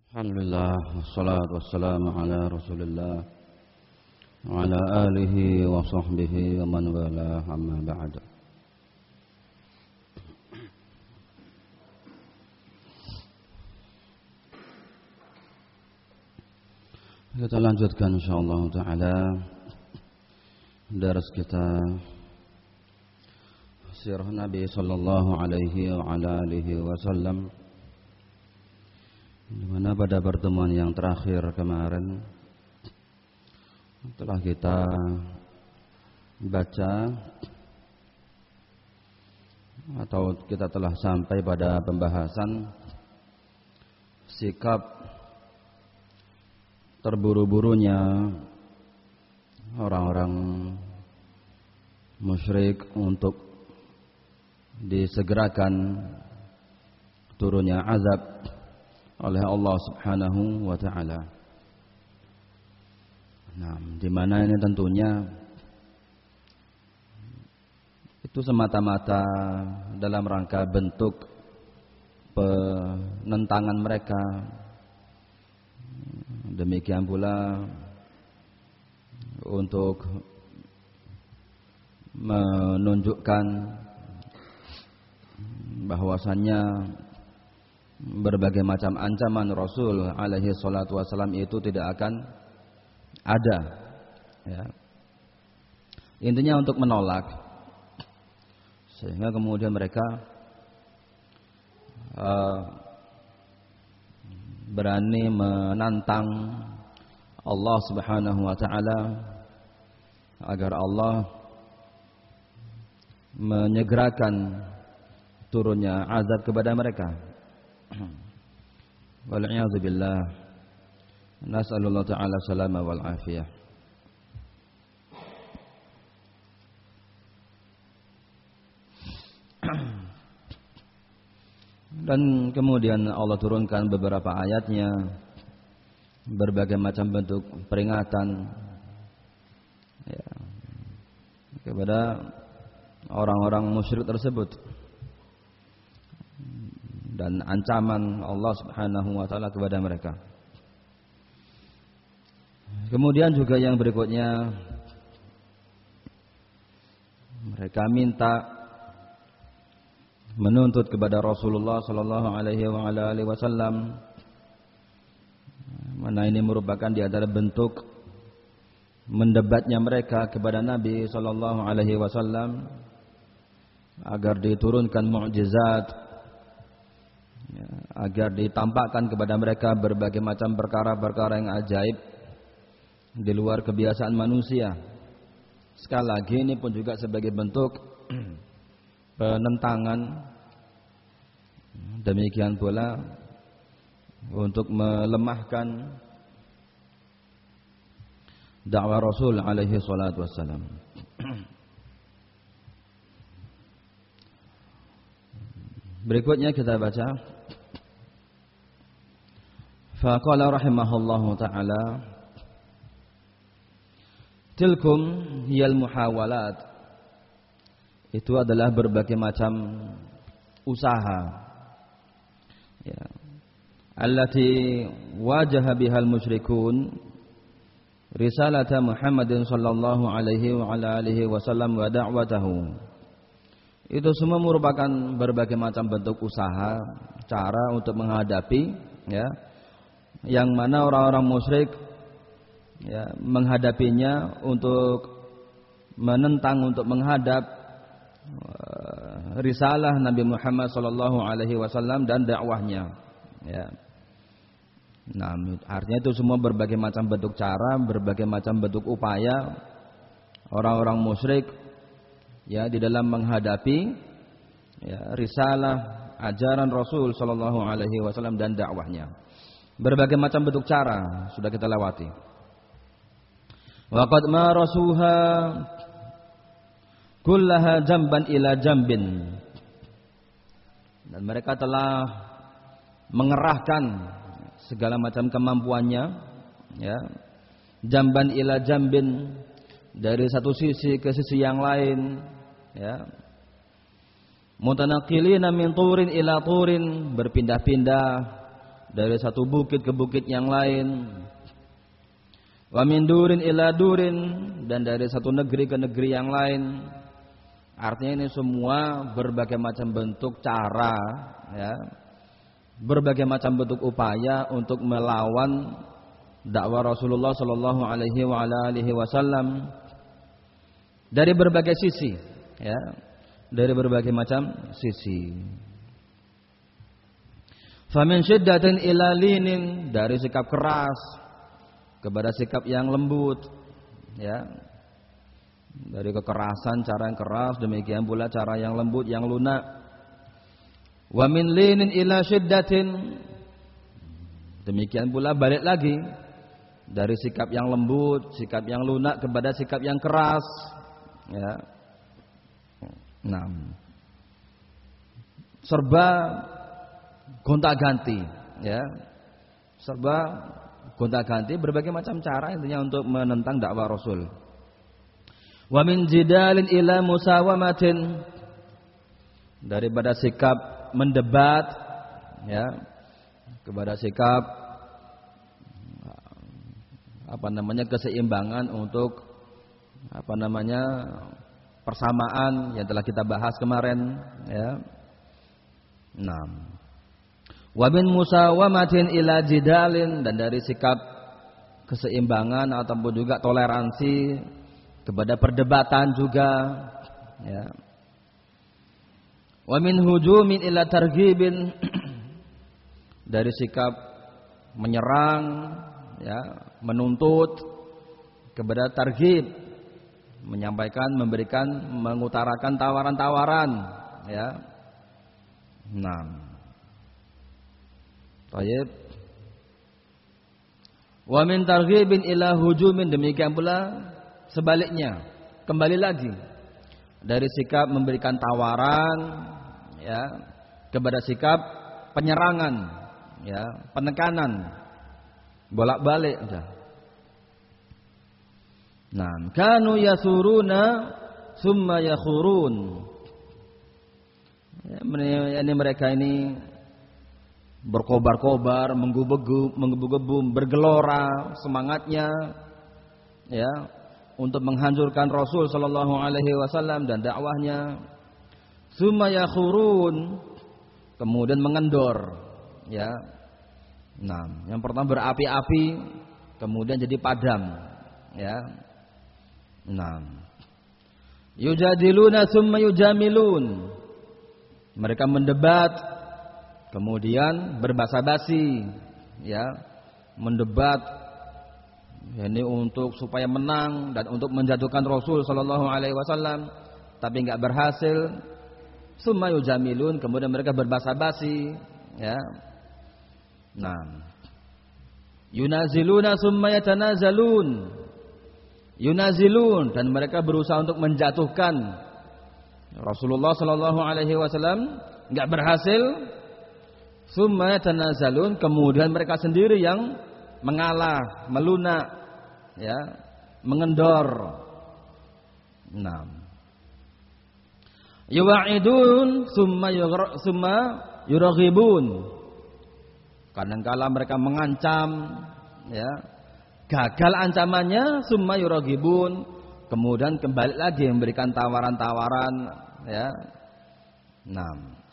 Alhamdulillah, wassalatu wassalamu ala rasulillah wa ala alihi wa sahbihi wa man wala, amma ba'd. Kita lanjutkan insyaallah ta'ala daras kita sirah Nabi sallallahu alaihi wa ala alihi wasallam, di mana pada pertemuan yang terakhir kemarin telah kita baca atau kita telah sampai pada pembahasan sikap terburu-burunya orang-orang musyrik untuk disegerakan turunnya azab oleh Allah Subhanahu wa taala. Nah, di mana ini tentunya itu semata-mata dalam rangka bentuk penentangan mereka. Demikian pula untuk menunjukkan bahwasannya berbagai macam ancaman Rasul alaihi salatu wasallam itu tidak akan ada, ya. Intinya untuk menolak, sehingga kemudian mereka berani menantang Allah Subhanahu wa taala agar Allah menyegerakan turunnya azab kepada mereka. Wal'iyadzu billah, nas'alullah ta'ala salama wal afiyah. Dan kemudian Allah turunkan beberapa ayatnya, berbagai macam bentuk peringatan, ya, kepada orang-orang musyrik tersebut, dan ancaman Allah Subhanahu wa taala kepada mereka. Kemudian juga yang berikutnya, mereka minta menuntut kepada Rasulullah sallallahu alaihi wasallam, mana ini merupakan di antara bentuk mendebatnya mereka kepada Nabi sallallahu alaihi wasallam agar diturunkan mukjizat, ya, agar ditampakkan kepada mereka berbagai macam perkara-perkara yang ajaib di luar kebiasaan manusia. Sekali lagi ini pun juga sebagai bentuk penentangan, demikian pula untuk melemahkan dakwah Rasul alaihi salatu wassalam. Berikutnya kita baca, faqala rahimahullahu ta'ala, tilkum hiyal muhawalat, itu adalah berbagai macam usaha, ya, allati wajaha bihal musyrikun risalata Muhammadin sallallahu alaihi wa ala alihi wasallam wa da'watahu. Itu semua merupakan berbagai macam bentuk usaha, cara untuk menghadapi, ya, yang mana orang-orang musyrik, ya, menghadapinya untuk menentang, untuk menghadap risalah Nabi Muhammad sallallahu alaihi wasallam dan dakwahnya, ya. Nah, artinya itu semua berbagai macam bentuk cara, berbagai macam bentuk upaya orang-orang musyrik, ya, di dalam menghadapi, ya, risalah ajaran Rasul sallallahu alaihi wasallam dan dakwahnya. Berbagai macam bentuk cara sudah kita lewati. Wa qad marasuha kullaha jamban ila jambin, dan mereka telah mengerahkan segala macam kemampuannya, ya, jamban ila jambin, dari satu sisi ke sisi yang lain, ya, mutanaqilina min turin ila turin, berpindah-pindah dari satu bukit ke bukit yang lain. Wa min durin ila durin, dan dari satu negeri ke negeri yang lain. Artinya ini semua berbagai macam bentuk cara, ya, berbagai macam bentuk upaya untuk melawan dakwah Rasulullah Sallallahu Alaihi Wasallam dari berbagai sisi, ya, dari berbagai macam sisi. Famin syiddatin ila linin, dari sikap keras kepada sikap yang lembut, ya, dari kekerasan cara yang keras, demikian pula cara yang lembut yang lunak. Wa min linin ila syiddatin, demikian pula balik lagi dari sikap yang lembut, sikap yang lunak kepada sikap yang keras, ya. Nah, serba gonta-ganti, ya, serba gonta-ganti, berbagai macam cara intinya untuk menentang dakwah Rasul. Wa min jidalin ila musawamatin, daripada sikap mendebat, ya, kepada sikap keseimbangan untuk persamaan yang telah kita bahas kemarin, ya. Nah, wa min musawamatin ila jidalin, dan dari sikap keseimbangan ataupun juga toleransi kepada perdebatan juga, ya. Wa min hujumin ila targhibin, dari sikap menyerang, ya, menuntut kepada targhib, menyampaikan, memberikan, mengutarakan tawaran-tawaran, ya. Nah, baik. Wa min targhibin ila hujumin, demikian pula sebaliknya, kembali lagi dari sikap memberikan tawaran, ya, kepada sikap penyerangan, ya, penekanan, bolak-balik udah. Nah, kanu yasuruna summa yakhurun, ya, ini mereka ini berkobar-kobar, menggebu-gebu, bergelora semangatnya, ya, untuk menghancurkan Rasul Sallallahu Alaihi Wasallam dan dakwahnya. Summa yakhurun, kemudian mengendor, ya. Nah, yang pertama berapi-api, kemudian jadi padam, ya. Nah, yujadiluna summa yujamilun, mereka mendebat, kemudian berbasa-basi, ya, mendebat, ini untuk supaya menang dan untuk menjatuhkan Rasul Sallallahu Alaihi Wasallam, tapi enggak berhasil. Summa yujamilun, kemudian mereka berbasa-basi, ya. Nah, yunaziluna summa yatanazalun, yunazilun, dan mereka berusaha untuk menjatuhkan Rasulullah Sallallahu Alaihi Wasallam, enggak berhasil. Summa yatanazalun, kemudian mereka sendiri yang mengalah, melunak, ya, mengendor. Nah, yuwa'idun summa yuraghibun, kadangkala mereka mengancam, ya, gagal ancamannya, summa yuraghibun, kemudian kembali lagi memberikan tawaran-tawaran, ya. Nah,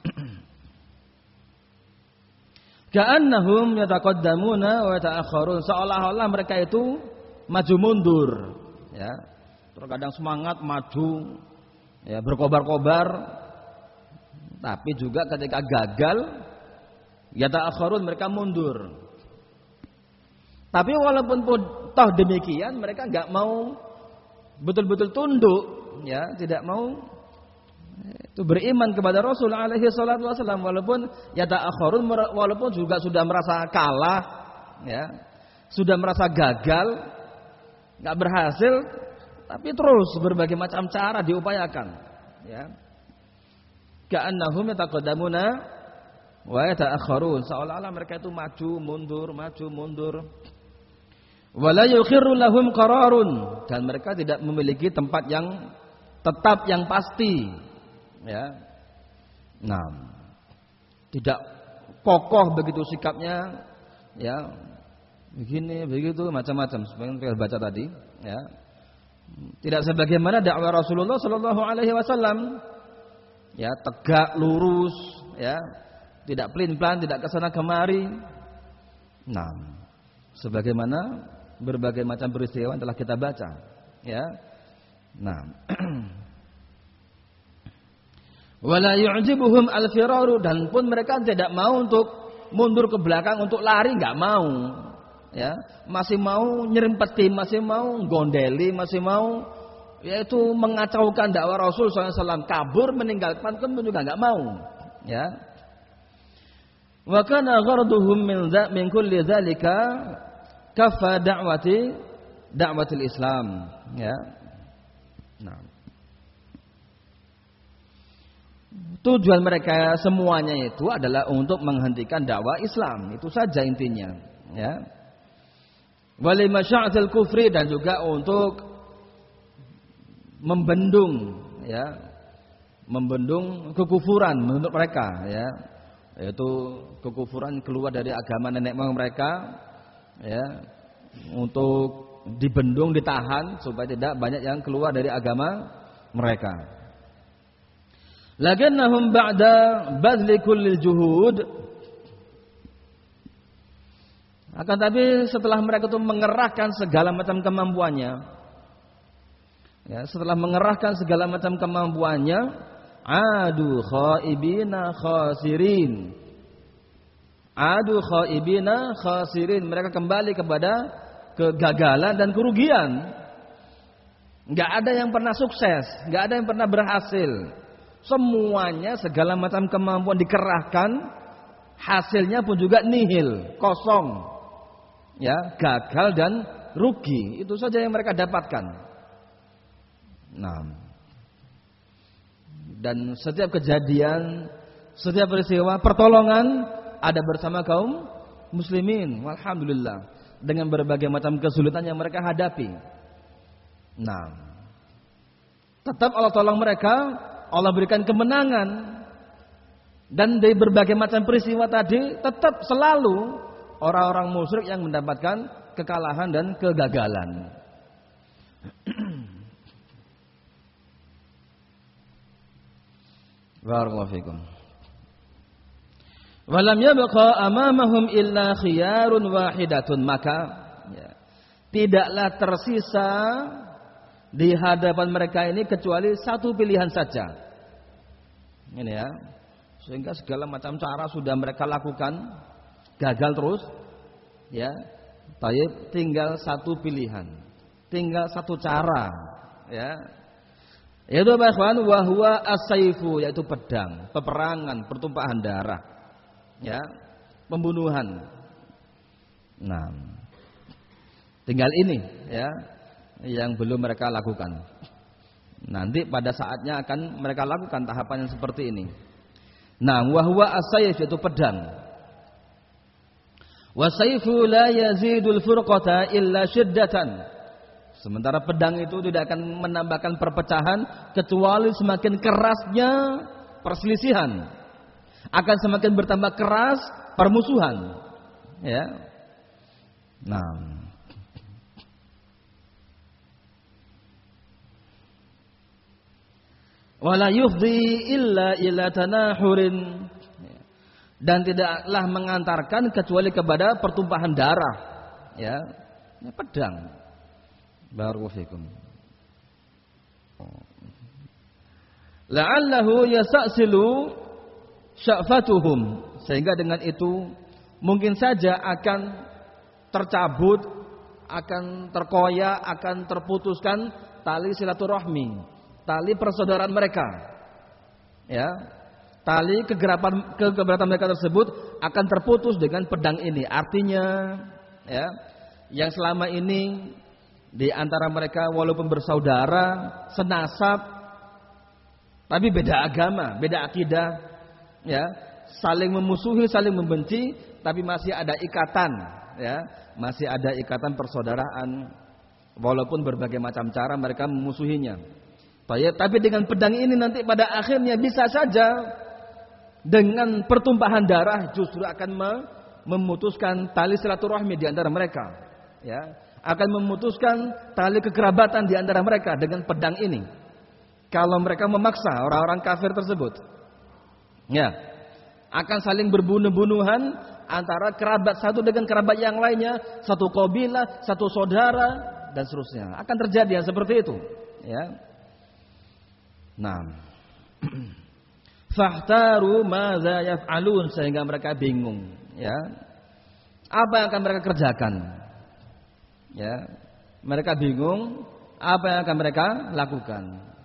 ka'annahum yataqaddamuna wa yata'akhkharun, seolah-olah mereka itu maju mundur, ya. Terkadang semangat maju, ya, berkobar-kobar, tapi juga ketika gagal yata'akhkharun, mereka mundur. Tapi walaupun toh demikian, mereka enggak mau betul-betul tunduk, ya, tidak mau itu beriman kepada Rasul alaihi salatu wasallam, walaupun yata'akhkharun, walaupun juga sudah merasa kalah, ya, sudah merasa gagal, enggak berhasil, tapi terus berbagai macam cara diupayakan, ya. Ka'annahum yataqaddamuna wa yata'akhkharun, seolah-olah mereka itu maju mundur. Wala yukhirru lahum qararun, dan mereka tidak memiliki tempat yang tetap, yang pasti, ya. Nah, tidak kokoh begitu sikapnya, ya begini begitu macam-macam seperti yang baca tadi, ya. Tidak sebagaimana dakwah Rasulullah Shallallahu Alaihi Wasallam, ya tegak lurus, ya tidak pelin-pelan, tidak kesana kemari. Nah, sebagaimana berbagai macam peristiwa yang telah kita baca, ya. Nah, wala yu'jibuhum al-firaru, dan pun mereka tidak mau untuk mundur ke belakang, untuk lari nggak mau, ya masih mau nyerimpeti, masih mau gondeli, masih mau yaitu mengacaukan dakwah Rasul SAW, kabur meninggalkan pun juga nggak mau, ya. Wa kana gharduhum min kulli dzalika kafa da'watil Islam, ya. Nah, tujuan mereka semuanya itu adalah untuk menghentikan dakwah Islam, itu saja intinya, ya. Wali masya'atil kufri, dan juga untuk membendung, ya, membendung kekufuran menurut mereka, ya, yaitu kekufuran keluar dari agama nenek moyang mereka, ya, untuk dibendung, ditahan supaya tidak banyak yang keluar dari agama mereka. Lakinnahum ba'da badli kulli juhud, akan tapi setelah mereka itu mengerahkan segala macam kemampuannya, ya, setelah mengerahkan segala macam kemampuannya, adu khaibina khasirin, adu khaibina khasirin, mereka kembali kepada kegagalan dan kerugian. Enggak ada yang pernah sukses, enggak ada yang pernah berhasil. Semuanya segala macam kemampuan dikerahkan, hasilnya pun juga nihil, kosong. Ya, gagal dan rugi. Itu saja yang mereka dapatkan. Nah, dan setiap kejadian, setiap peristiwa pertolongan ada bersama kaum muslimin. Alhamdulillah, dengan berbagai macam kesulitan yang mereka hadapi. Nah, tetap Allah tolong mereka, Allah berikan kemenangan. Dan dari berbagai macam peristiwa tadi, tetap selalu orang-orang musyrik yang mendapatkan kekalahan dan kegagalan. Barakallahu fikum. Walam yabqa amamahum illa khiyarun wahidatun, maka ya, tidaklah tersisa di hadapan mereka ini kecuali satu pilihan saja. Ini ya, sehingga segala macam cara sudah mereka lakukan, gagal terus, ya. Tayyib, tinggal satu pilihan, tinggal satu cara, ya. Yaitu apa ikhwan? Wa huwa as-saifu, yaitu pedang, peperangan, pertumpahan darah, ya, pembunuhan. Nah, tinggal ini, ya, yang belum mereka lakukan. Nanti pada saatnya akan mereka lakukan tahapan yang seperti ini. Nah, wa huwa as-saif, yaitu pedang. Wa saifu la yazidul furqata illa syiddatan. Sementara pedang itu tidak akan menambahkan perpecahan kecuali semakin kerasnya perselisihan. Akan semakin bertambah keras permusuhan, ya. Nah, wala yufdi illa ila tanahurin, dan tidaklah mengantarkan kecuali kepada pertumpahan darah, ya. Ini pedang. Barakallahu fikum. La'allahu yasta'silu sya'fatuhum, sehingga dengan itu mungkin saja akan tercabut, akan terkoyak, akan terputuskan tali silaturahmi, tali persaudaraan mereka, ya, tali kegeratan mereka tersebut akan terputus dengan pedang ini. Artinya, ya, yang selama ini di antara mereka walaupun bersaudara, senasab, tapi beda agama, beda akidah, ya, saling memusuhi, saling membenci, tapi masih ada ikatan, ya, masih ada ikatan persaudaraan, walaupun berbagai macam cara mereka memusuhinya. Tapi dengan pedang ini nanti pada akhirnya bisa saja dengan pertumpahan darah justru akan memutuskan tali silaturahmi di antara mereka, ya, akan memutuskan tali kekerabatan di antara mereka dengan pedang ini. Kalau mereka memaksa orang-orang kafir tersebut, ya, akan saling berbunuh-bunuhan antara kerabat satu dengan kerabat yang lainnya, satu kabilah, satu saudara dan seterusnya. Akan terjadi yang seperti itu, ya. Nah, fahtaru madza yaf'alun, sehingga mereka bingung, ya. Apa yang akan mereka kerjakan? Ya. Mereka bingung apa yang akan mereka lakukan.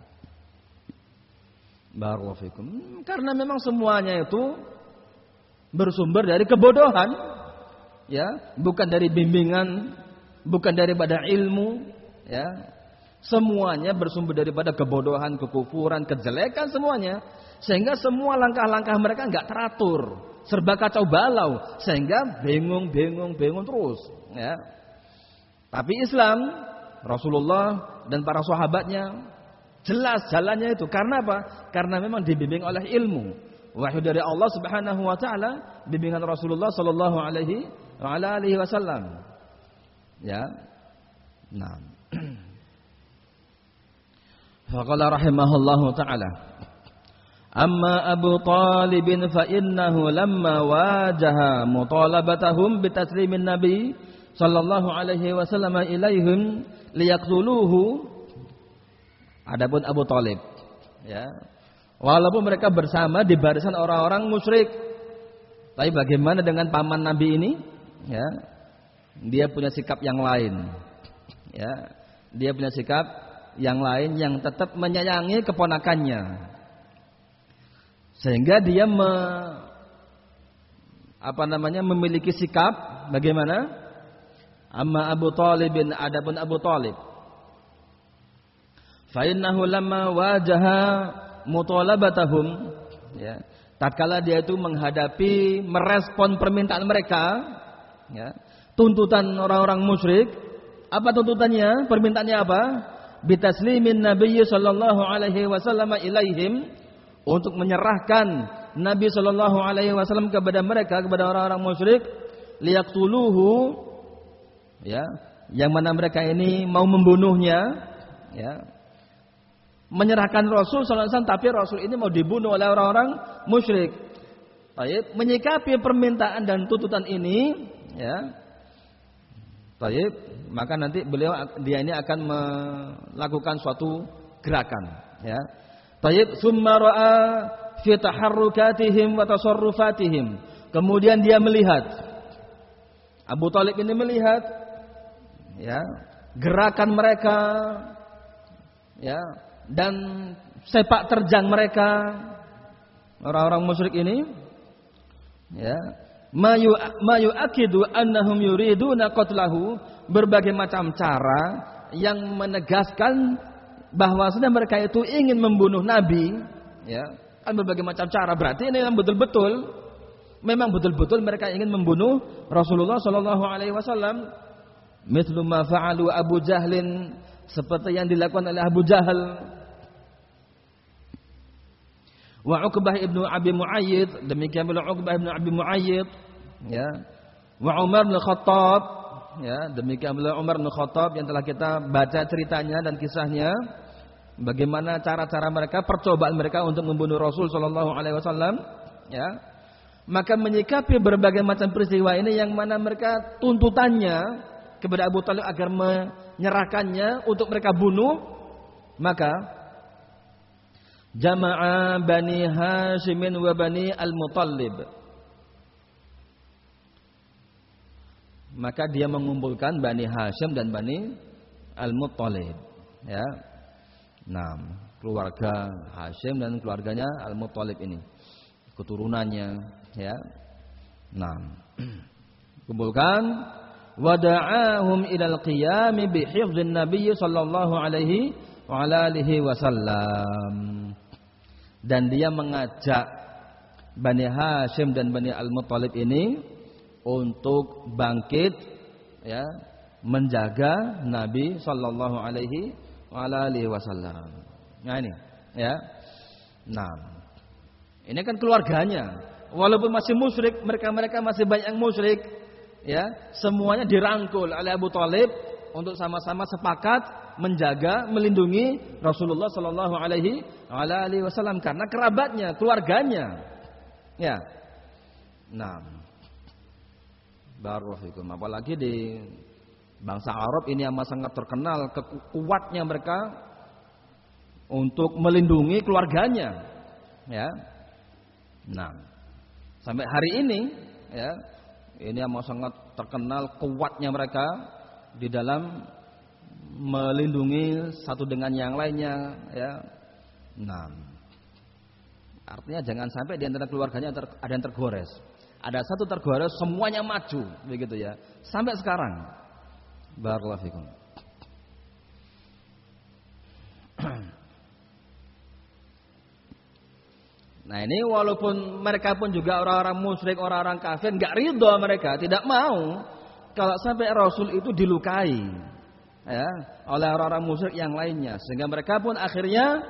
Barakallahu fikum. Karena memang semuanya itu bersumber dari kebodohan, ya, bukan dari bimbingan, bukan daripada ilmu, ya. Semuanya bersumber daripada kebodohan, kekufuran, kejelekan semuanya. Sehingga semua langkah-langkah mereka enggak teratur, serba kacau balau, sehingga bingung terus, ya. Tapi Islam, Rasulullah dan para sahabatnya jelas jalannya itu. Karena apa? Karena memang dibimbing oleh ilmu. Wahyu dari Allah Subhanahu wa taala, bimbingan Rasulullah sallallahu alaihi wasallam. Ya. Nah. Faqala rahimahullahu taala, amma Abu Talib fa innahu lamma wajaha mutalabatahum bitaslimin nabi sallallahu alaihi wasallam ilaihim liyaqtuluhu. Adapun Abu Talib, ya, walaupun mereka bersama di barisan orang-orang musyrik, tapi bagaimana dengan paman Nabi ini? Ya, dia punya sikap yang lain. Ya, dia punya sikap yang lain yang tetap menyayangi keponakannya, sehingga dia memiliki sikap bagaimana? Amma Abu Talibin, adapun Abu Talib, fa innahu lamma wajaha mutalabatahum, ya, tatkala dia itu menghadapi, merespon permintaan mereka, ya, tuntutan orang-orang musyrik. Apa tuntutannya? Permintaannya apa? Bitaslimin nabiyyi sallallahu alaihi wasallam ilaihim, untuk menyerahkan Nabi sallallahu alaihi wasallam kepada mereka, kepada orang-orang musyrik, liyaqtuluhu, ya, yang mana mereka ini mau membunuhnya, ya. Menyerahkan Rasul sallallahu alaihi wasallam, tapi Rasul ini mau dibunuh oleh orang-orang musyrik. Baik, menyikapi permintaan dan tuntutan ini, ya. Baik, maka nanti dia ini akan melakukan suatu gerakan, ya. Baik, summa ra'a fi taharrukatihim wa tasarrufatihim. Kemudian dia melihat, Abu Talib ini melihat, ya, gerakan mereka, ya, dan sepak terjang mereka, orang-orang musyrik ini, ya, mayu akidu annahum yuriduna qatlahu, berbagai macam cara yang menegaskan bahwasanya mereka itu ingin membunuh Nabi, ya, kan berbagai macam cara. Berarti ini memang betul-betul mereka ingin membunuh Rasulullah sallallahu alaihi wasallam. Mithlu ma fa'alu Abu Jahlin, seperti yang dilakukan oleh Abu Jahal. Wa Uqbah ibnu Abi Mu'ayyid, demikian pula Uqbah ibnu Abi Mu'ayyid, ya. Wa Umar bin Khattab, ya, demikian pula Umar bin Khattab yang telah kita baca ceritanya dan kisahnya, bagaimana cara-cara mereka, percobaan mereka untuk membunuh Rasul sallallahu alaihi wasallam, ya. Maka menyikapi berbagai macam peristiwa ini yang mana mereka tuntutannya kepada Abu Talib agar menyerahkannya untuk mereka bunuh, maka jama'a Bani Hashimin wa Bani Al-Muttalib, maka dia mengumpulkan Bani Hashim dan Bani Al-Muttalib, ya. Nah, keluarga Hashim dan keluarganya Al-Muttalib ini, keturunannya, ya. Nah, kumpulkan, wada'ahum ilal qiyami bi hifdhin nabiy sallallahu alaihi wa alihi wasallam, dan dia mengajak Bani Hashim dan Bani Al-Muttalib ini untuk bangkit, ya, menjaga Nabi sallallahu alaihi wa alihi wasallam. Nah ini, ya. Nah, Ini kan keluarganya. Walaupun masih musyrik, mereka masih banyak yang musyrik, ya. Semuanya dirangkul oleh Abu Thalib untuk sama-sama sepakat menjaga, melindungi Rasulullah sallallahu alaihi wasallam karena kerabatnya, keluarganya. Ya. Nah. Barakallahu. Apalagi di bangsa Arab ini yang sangat terkenal kuatnya mereka untuk melindungi keluarganya. Ya. Nah. Sampai hari ini, ya, ini yang sangat terkenal kuatnya mereka di dalam melindungi satu dengan yang lainnya, ya. Nah, artinya jangan sampai di antara keluarganya ada yang tergores. Ada satu tergores, semuanya maju, begitu ya. Sampai sekarang. Barakallahu fikum. Nah ini walaupun mereka pun juga orang-orang musyrik, orang-orang kafir, nggak ridho mereka, tidak mau kalau sampai Rasul itu dilukai, ya, oleh orang-orang musyrik yang lainnya, sehingga mereka pun akhirnya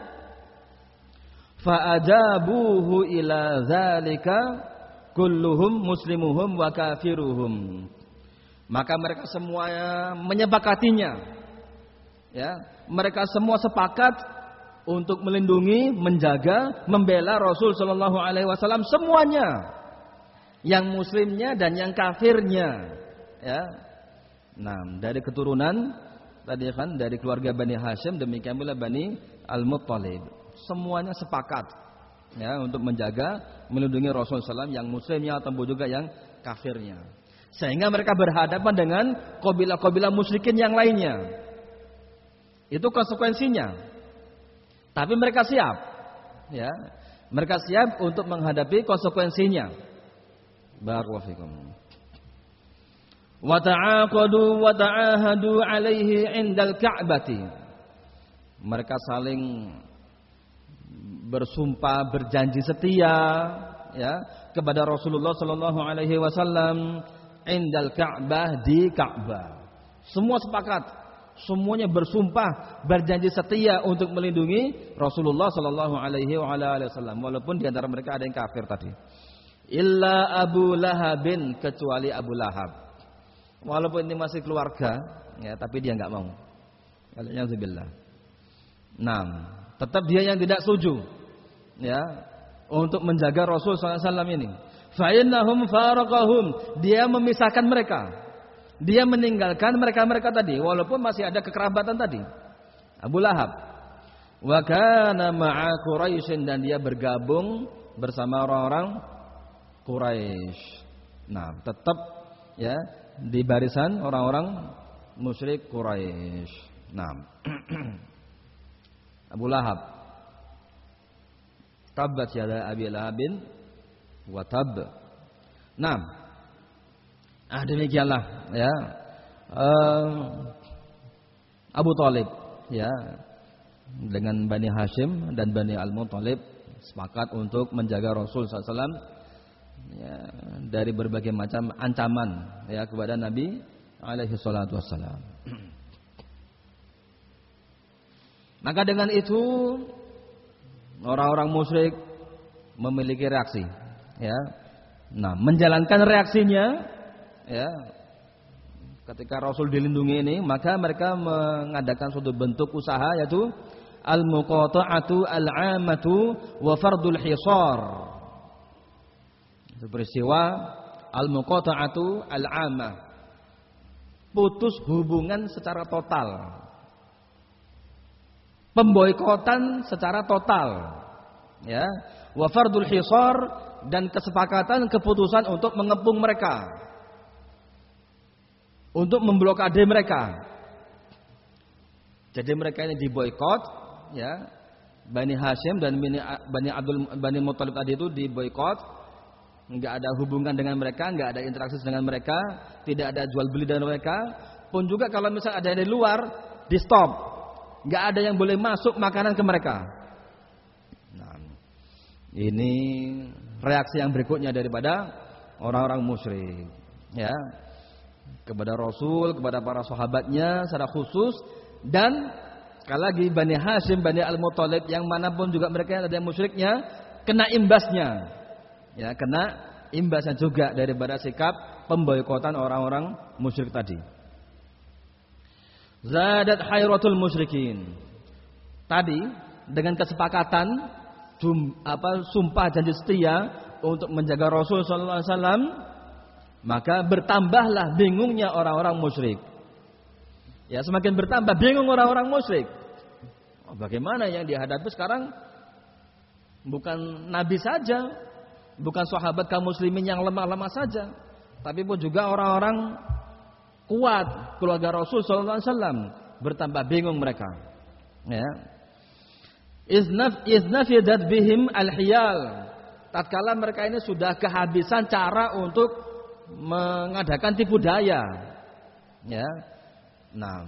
fa'ajabuhu ila zalika kulluhum muslimuhum wa kafiruhum. Maka mereka semuanya menyepakatinya, ya, mereka semua sepakat untuk melindungi, menjaga, membela Rasul sallallahu alaihi wasallam semuanya. Yang muslimnya dan yang kafirnya, ya. Nah, dari keturunan tadi kan dari keluarga Bani Hashim, demikian pula Bani Al-Muttalib. Semuanya sepakat, ya, untuk menjaga, melindungi Rasul sallallahu yang muslimnya ataupun juga yang kafirnya. Sehingga mereka berhadapan dengan kabilah-kabilah musyrikin yang lainnya. Itu konsekuensinya. Tapi mereka siap, ya, mereka siap untuk menghadapi konsekuensinya. Barakallahu fikum. Wa ta'aqadu wa ta'ahadu alaihi 'indal ka'bati. Mereka saling bersumpah, berjanji setia, ya, kepada Rasulullah sallallahu alaihi wasallam 'indal Ka'bah, di Ka'bah. Semua sepakat. Semuanya bersumpah, berjanji setia untuk melindungi Rasulullah sallallahu alaihi wasallam, walaupun di antara mereka ada yang kafir tadi. Illa Abu Lahabin, kecuali Abu Lahab. Walaupun ini masih keluarga, ya, tapi dia enggak mau. Alhamdulillah. Nah, tetap dia yang tidak setuju, ya, untuk menjaga Rasul sallallahu alaihi wasallam ini. Fa innahum faraqahum, dia memisahkan mereka. Dia meninggalkan mereka-mereka tadi, walaupun masih ada kekerabatan tadi. Abu Lahab. Wa kana ma'a Quraisy, dan dia bergabung bersama orang-orang Quraisy. Nah, tetap, ya, di barisan orang-orang musyrik Quraisy. Nah. Abu Lahab. Tabbat yada Abi Lahabin wa tab. Nah. Demikianlah, ya, Abu Thalib, ya, dengan Bani Hashim dan Bani Al-Muttalib sepakat untuk menjaga Rasul SAW, ya, dari berbagai macam ancaman, ya, kepada Nabi alaihi salatu wassalam. Maka dengan itu orang-orang musyrik memiliki reaksi, ya. Nah, menjalankan reaksinya, ya, ketika Rasul dilindungi ini, maka mereka mengadakan suatu bentuk usaha, yaitu al-muqata'atu al-'amatu wa fardul hisar. Peristiwa al-muqata'atu al-'amah, putus hubungan secara total, pemboikotan secara total, ya, wa fardul hisar, dan kesepakatan keputusan untuk mengepung mereka, untuk memblokade mereka. Jadi mereka ini diboikot, ya. Bani Hashim dan Bani Muttalib tadi itu diboikot, enggak ada hubungan dengan mereka, enggak ada interaksi dengan mereka, tidak ada jual beli dengan mereka. Pun juga kalau misal ada dari luar, di stop. Enggak ada yang boleh masuk makanan ke mereka. Nah, ini reaksi yang berikutnya daripada orang-orang musyrik, ya, kepada Rasul, kepada para sahabatnya secara khusus, dan sekali lagi Bani Hashim, Bani Al-Muttalib, yang manapun juga mereka ada yang musyriknya, kena imbasnya. Ya, kena imbasnya juga daripada sikap pemboikotan orang-orang musyrik tadi. Zadat hairatul musyrikin. Tadi dengan kesepakatan sumpah janji setia untuk menjaga Rasul sallallahu alaihi wasallam, maka bertambahlah bingungnya orang-orang musyrik. Ya, semakin bertambah bingung orang-orang musyrik. Bagaimana yang dihadapi sekarang bukan nabi saja, bukan sahabat kaum muslimin yang lemah-lemah saja, tapi pun juga orang-orang kuat keluarga Rasul sallallahu alaihi wasallam, bertambah bingung mereka. Ya. Iznafidat bihim al-hiyal. Tatkala mereka ini sudah kehabisan cara untuk mengadakan tipu daya. Ya. Nah,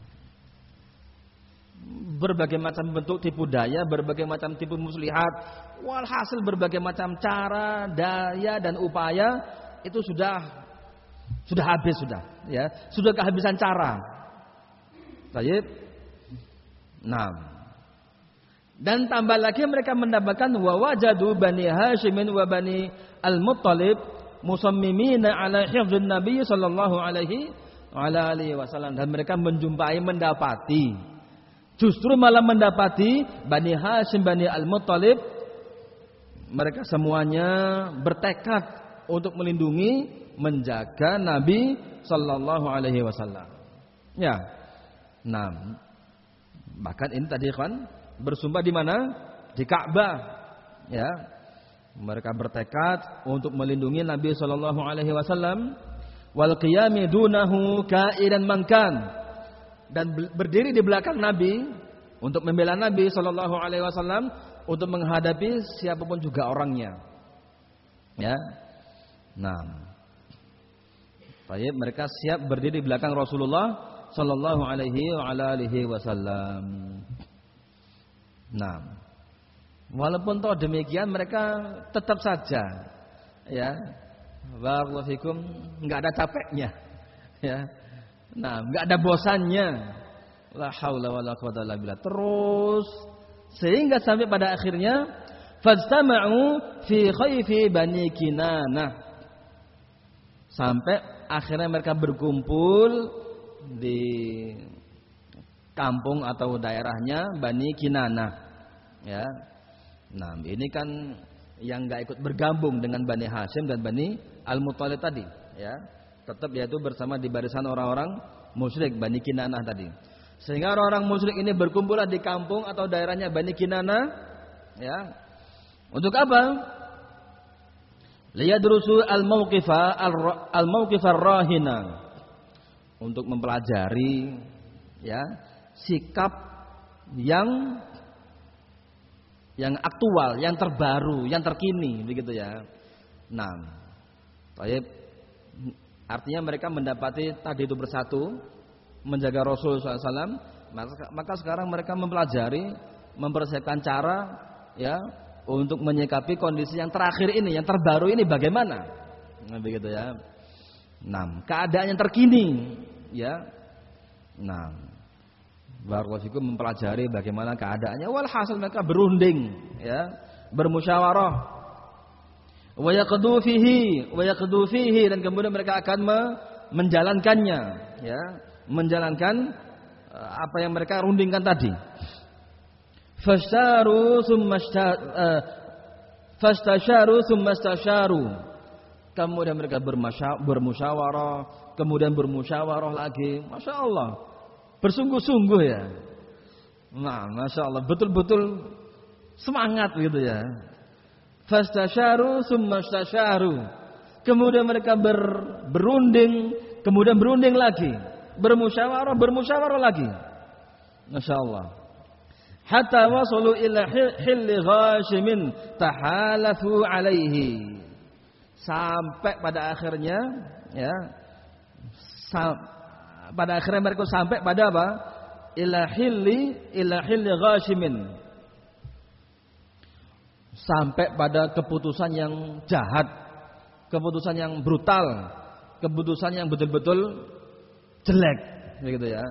berbagai macam bentuk tipu daya, berbagai macam tipu muslihat, walhasil berbagai macam cara, daya dan upaya itu sudah habis ya. Sudah kehabisan cara. Baik. Nah, dan tambah lagi mereka mendapatkan wa wajadu bani Hashimin wa bani Al-Muttalib musammimina ala hifdzin Nabi sallallahu alaihi wasallam, dan mereka mendapati justru malah mendapati Bani Hashim, Bani Al-Muttalib, mereka semuanya bertekad untuk melindungi, menjaga Nabi sallallahu alaihi wasallam. Ya. Nah, bahkan ini tadi kan bersumpah di mana? Di Ka'bah. Ya. Mereka bertekad untuk melindungi Nabi sallallahu alaihi wasallam wal qiyami dunahu ka'idan mankan, dan berdiri di belakang Nabi untuk membela Nabi sallallahu alaihi wasallam, untuk menghadapi siapapun juga orangnya. Ya. Nah, baik, mereka siap berdiri di belakang Rasulullah sallallahu alaihi wasallam. Nah, walaupun toh demikian mereka tetap saja, ya, barakallahu fikum, enggak ada capeknya, ya. Nah, enggak ada bosannya. La haula wala quwwata illa billah. Terus sehingga sampai pada akhirnya fajtama'u fi khayfi Bani Kinanah. Sampai akhirnya mereka berkumpul di kampung atau daerahnya Bani Kinanah. Ya. Nah, ini kan yang enggak ikut bergabung dengan Bani Hashim dan Bani Al-Muttalib tadi, ya. Tetap yaitu bersama di barisan orang-orang musyrik Bani Kinanah tadi. Sehingga orang-orang musyrik ini berkumpullah di kampung atau daerahnya Bani Kinanah, ya. Untuk apa? Liyadrusu al-mauqif ar-rahina. Untuk mempelajari, ya, sikap yang aktual, yang terbaru, yang terkini, begitu ya. Nah, baik. Artinya mereka mendapati tadi itu bersatu menjaga Rasul SAW, maka sekarang mereka mempelajari, mempersiapkan cara, ya, untuk menyikapi kondisi yang terakhir ini, yang terbaru ini bagaimana, nah, begitu ya. Nah, keadaan yang terkini, ya. Nah, barakallahu fikum, mempelajari bagaimana keadaannya. Walhasil mereka berunding, ya, bermusyawarah. Wa yaqdu fihi, dan kemudian mereka akan menjalankannya, ya, menjalankan apa yang mereka rundingkan tadi. Fastasyaru thumma istasyaru. Kemudian mereka bermusyawarah, kemudian bermusyawarah lagi. Masya Allah, bersungguh-sungguh ya. Nah, Masya Allah, betul-betul semangat gitu ya. Fastasyaru thumma istasyaru. Kemudian mereka berunding, kemudian berunding lagi, bermusyawarah lagi. Masya Allah. Hatta wasalu ila hilli Hashimin tahalafu alaihi. Sampai pada akhirnya, ya, pada akhirnya mereka sampai pada apa? Ila hilli Hashimin. Sampai pada keputusan yang jahat, keputusan yang brutal, keputusan yang betul-betul jelek, begitu ya.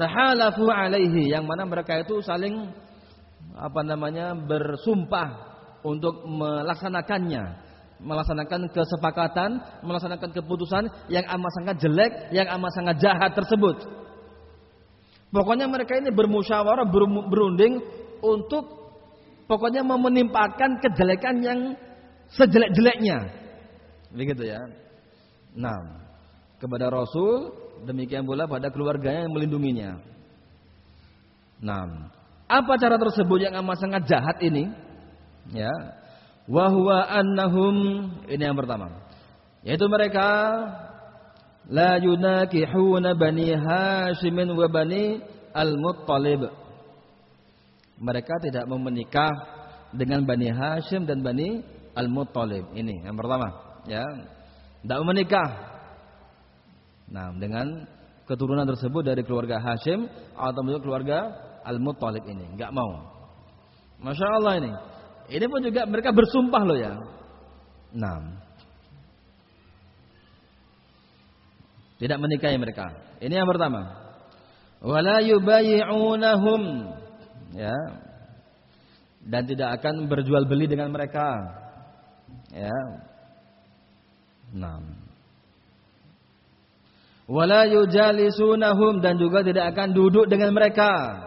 Tahalafu alaihi, yang mana mereka itu saling bersumpah, untuk melaksanakannya, melaksanakan kesepakatan, melaksanakan keputusan yang amat sangat jelek, yang amat sangat jahat tersebut. Pokoknya mereka ini bermusyawarah, berunding untuk pokoknya menimpakan kejelekan yang sejelek-jeleknya. Begitu ya. Nah, kepada Rasul, demikian pula pada keluarganya yang melindunginya. Nah, apa cara tersebut yang amat sangat jahat ini? Ya. Wa huwa annahum, ini yang pertama. Yaitu mereka la yunakihuna bani Hashim wa bani Al-Muttalib. Mereka tidak mau menikah dengan Bani Hashim dan Bani Al-Muttalib. Ini yang pertama, ya. Tidak mau menikah. Nah, dengan keturunan tersebut dari keluarga Hashim atau keluarga Al-Muttalib ini, enggak mau. Masya Allah ini. Ini pun juga mereka bersumpah loh ya. Nah, tidak menikahi mereka. Ini yang pertama. Wala yubayi'unahum, ya. Dan tidak akan berjual beli dengan mereka. Ya. Nah. Wala yujalisunahum, dan juga tidak akan duduk dengan mereka.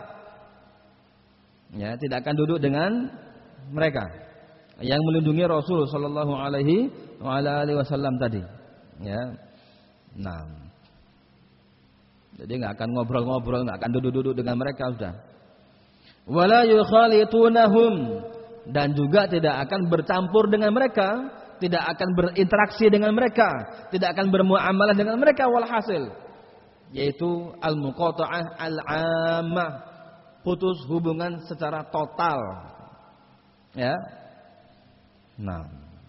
Ya, tidak akan duduk dengan mereka yang melindungi Rasul sallallahu alaihi wasallam tadi. Ya. Nah. Jadi enggak akan ngobrol-ngobrol, enggak akan duduk-duduk dengan mereka sudah. Wala yukhalitunahum, dan juga tidak akan bercampur dengan mereka, tidak akan berinteraksi dengan mereka, tidak akan bermuamalah dengan mereka, walhasil yaitu al-muqata'ah al-'ammah, putus hubungan secara total. Ya. Nah.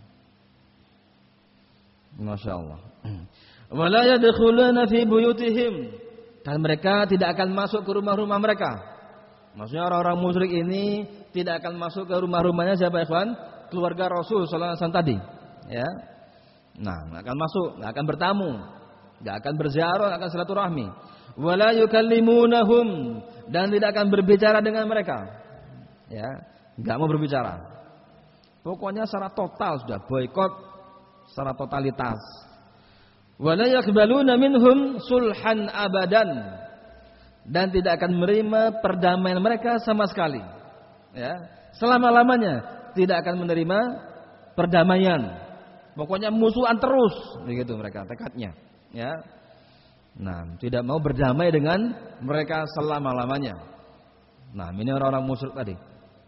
Masya Allah. Wala yadkhuluna fi buyutihim, dan mereka tidak akan masuk ke rumah-rumah mereka. Maksudnya orang-orang musyrik ini tidak akan masuk ke rumah-rumahnya siapa ikhwan? Keluarga Rasul sallallahu alaihi wasallam tadi, ya. Nah, enggak akan masuk, enggak akan bertamu, enggak akan berziarah, enggak akan silaturahmi. Wala yukallimunahum, dan tidak akan berbicara dengan mereka. Ya, enggak mau berbicara. Pokoknya secara total sudah boikot secara totalitas. Wala yaqbaluna minhum sulhan abadan, dan tidak akan menerima perdamaian mereka sama sekali. Ya, selama-lamanya tidak akan menerima perdamaian. Pokoknya musuhan terus, begitu mereka tekadnya. Ya. Nah, tidak mau berdamai dengan mereka selama-lamanya. Nah, ini orang-orang musyrik tadi.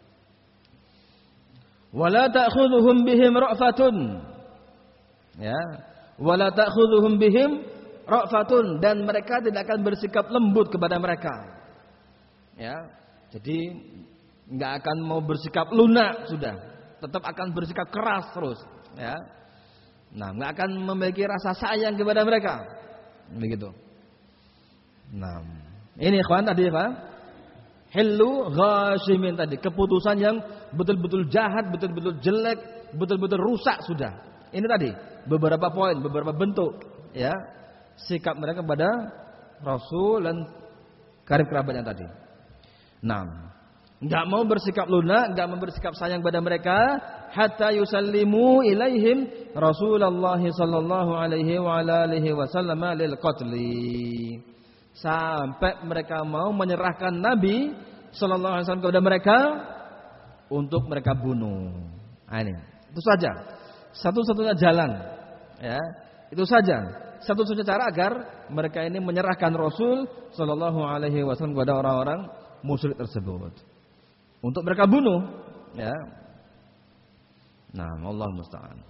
Wala ta'khudhuhum bihim ra'fatun. Ya. Wala ta'khudhuhum bihim ra'fatun, dan mereka tidak akan bersikap lembut kepada mereka. Ya. Jadi enggak akan mau bersikap lunak sudah. Tetap akan bersikap keras terus, ya. Nah, enggak akan memiliki rasa sayang kepada mereka. Begitu. Nah, ini ikhwan tadi Pak. Hillu ghashimin tadi, keputusan yang betul-betul jahat, betul-betul jelek, betul-betul rusak sudah. Ini tadi beberapa poin, beberapa bentuk, ya, sikap mereka kepada Rasul dan karib kerabatnya tadi. Nah, enggak mau bersikap lunak, enggak mau bersikap sayang kepada mereka hatta yusallimu ilaihim Rasulullah sallallahu alaihi wa alihi wasallam lil qatli, sampai mereka mau menyerahkan Nabi sallallahu alaihi wasallam kepada mereka untuk mereka bunuh. Nah, ini itu saja satu-satunya jalan, ya, itu saja satu-satunya cara agar mereka ini menyerahkan Rasul sallallahu alaihi wasallam kepada orang-orang musyrik tersebut untuk mereka bunuh, ya. Nah, Allah musta'an.